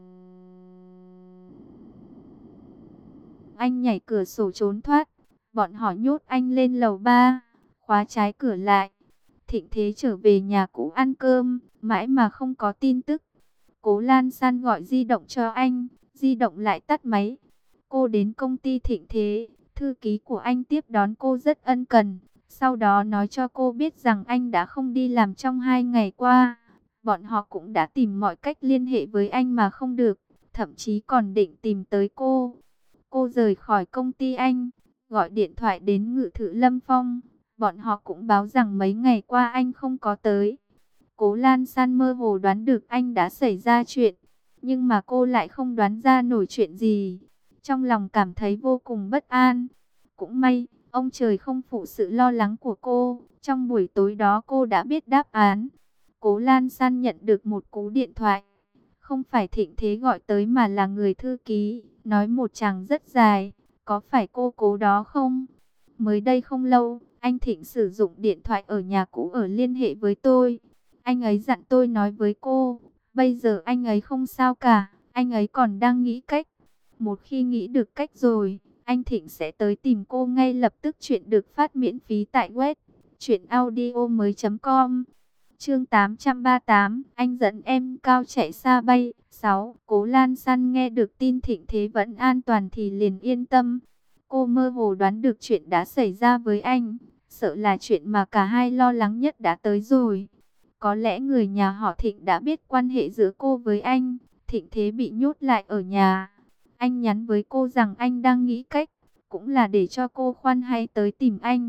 anh nhảy cửa sổ trốn thoát, bọn họ nhốt anh lên lầu ba, khóa trái cửa lại. Thịnh Thế trở về nhà cũ ăn cơm, mãi mà không có tin tức. Cố Lan San gọi di động cho anh, di động lại tắt máy. Cô đến công ty Thịnh Thế, thư ký của anh tiếp đón cô rất ân cần. Sau đó nói cho cô biết rằng anh đã không đi làm trong hai ngày qua. Bọn họ cũng đã tìm mọi cách liên hệ với anh mà không được, thậm chí còn định tìm tới cô. Cô rời khỏi công ty anh, gọi điện thoại đến Ngự Thự Lâm Phong. Bọn họ cũng báo rằng mấy ngày qua anh không có tới. Cố Lan San mơ hồ đoán được anh đã xảy ra chuyện, nhưng mà cô lại không đoán ra nổi chuyện gì. Trong lòng cảm thấy vô cùng bất an. Cũng may, ông trời không phụ sự lo lắng của cô. Trong buổi tối đó cô đã biết đáp án. Cố Lan San nhận được một cú điện thoại. Không phải Thịnh Thế gọi tới mà là người thư ký, nói một chàng rất dài. Có phải cô Cố đó không? Mới đây không lâu, anh Thịnh sử dụng điện thoại ở nhà cũ ở liên hệ với tôi. Anh ấy dặn tôi nói với cô, bây giờ anh ấy không sao cả, anh ấy còn đang nghĩ cách. Một khi nghĩ được cách rồi, anh Thịnh sẽ tới tìm cô ngay lập tức. Chuyện được phát miễn phí tại web truyện audio mới chấm com. Chương tám trăm ba mươi tám, anh dẫn em cao chạy xa bay. sáu. Cố Lan San nghe được tin Thịnh Thế vẫn an toàn thì liền yên tâm. Cô mơ hồ đoán được chuyện đã xảy ra với anh, sợ là chuyện mà cả hai lo lắng nhất đã tới rồi. Có lẽ người nhà họ Thịnh đã biết quan hệ giữa cô với anh. Thịnh Thế bị nhốt lại ở nhà. Anh nhắn với cô rằng anh đang nghĩ cách, cũng là để cho cô khoan hay tới tìm anh.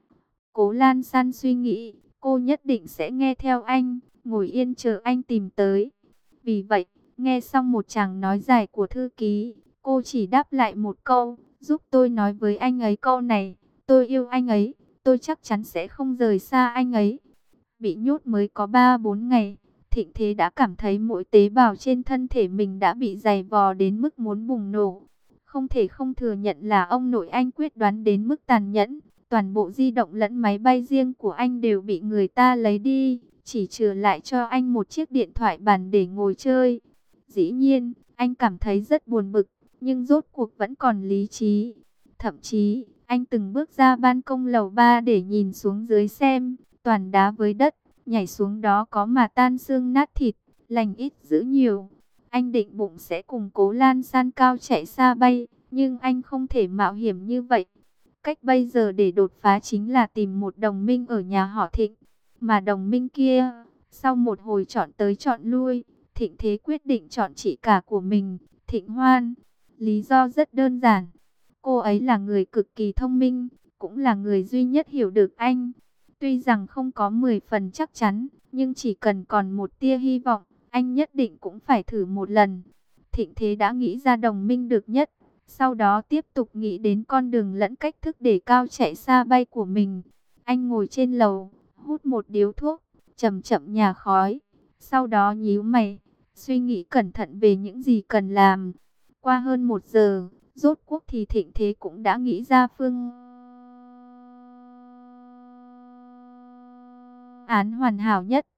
Cố Lan San suy nghĩ, cô nhất định sẽ nghe theo anh, ngồi yên chờ anh tìm tới. Vì vậy, nghe xong một chàng nói dài của thư ký, cô chỉ đáp lại một câu, giúp tôi nói với anh ấy câu này, tôi yêu anh ấy, tôi chắc chắn sẽ không rời xa anh ấy. Bị nhốt mới có ba bốn ngày, Thịnh Thế đã cảm thấy mỗi tế bào trên thân thể mình đã bị dày vò đến mức muốn bùng nổ. Không thể không thừa nhận là ông nội anh quyết đoán đến mức tàn nhẫn. Toàn bộ di động lẫn máy bay riêng của anh đều bị người ta lấy đi, chỉ trừ lại cho anh một chiếc điện thoại bàn để ngồi chơi. Dĩ nhiên, anh cảm thấy rất buồn bực, nhưng rốt cuộc vẫn còn lý trí. Thậm chí, anh từng bước ra ban công lầu ba để nhìn xuống dưới xem, toàn đá với đất, nhảy xuống đó có mà tan xương nát thịt, lành ít dữ nhiều. Anh định bụng sẽ cùng Cố Lan San cao chạy xa bay, nhưng anh không thể mạo hiểm như vậy. Cách bây giờ để đột phá chính là tìm một đồng minh ở nhà họ Thịnh. Mà đồng minh kia, sau một hồi chọn tới chọn lui, Thịnh Thế quyết định chọn chị cả của mình, Thịnh Hoan. Lý do rất đơn giản. Cô ấy là người cực kỳ thông minh, cũng là người duy nhất hiểu được anh. Tuy rằng không có mười phần chắc chắn, nhưng chỉ cần còn một tia hy vọng, anh nhất định cũng phải thử một lần. Thịnh Thế đã nghĩ ra đồng minh được nhất. Sau đó tiếp tục nghĩ đến con đường lẫn cách thức để cao chạy xa bay của mình. Anh ngồi trên lầu, hút một điếu thuốc, chậm chậm nhả khói. Sau đó nhíu mày, suy nghĩ cẩn thận về những gì cần làm. Qua hơn một giờ, rốt cuộc thì Thịnh Thế cũng đã nghĩ ra phương án hoàn hảo nhất.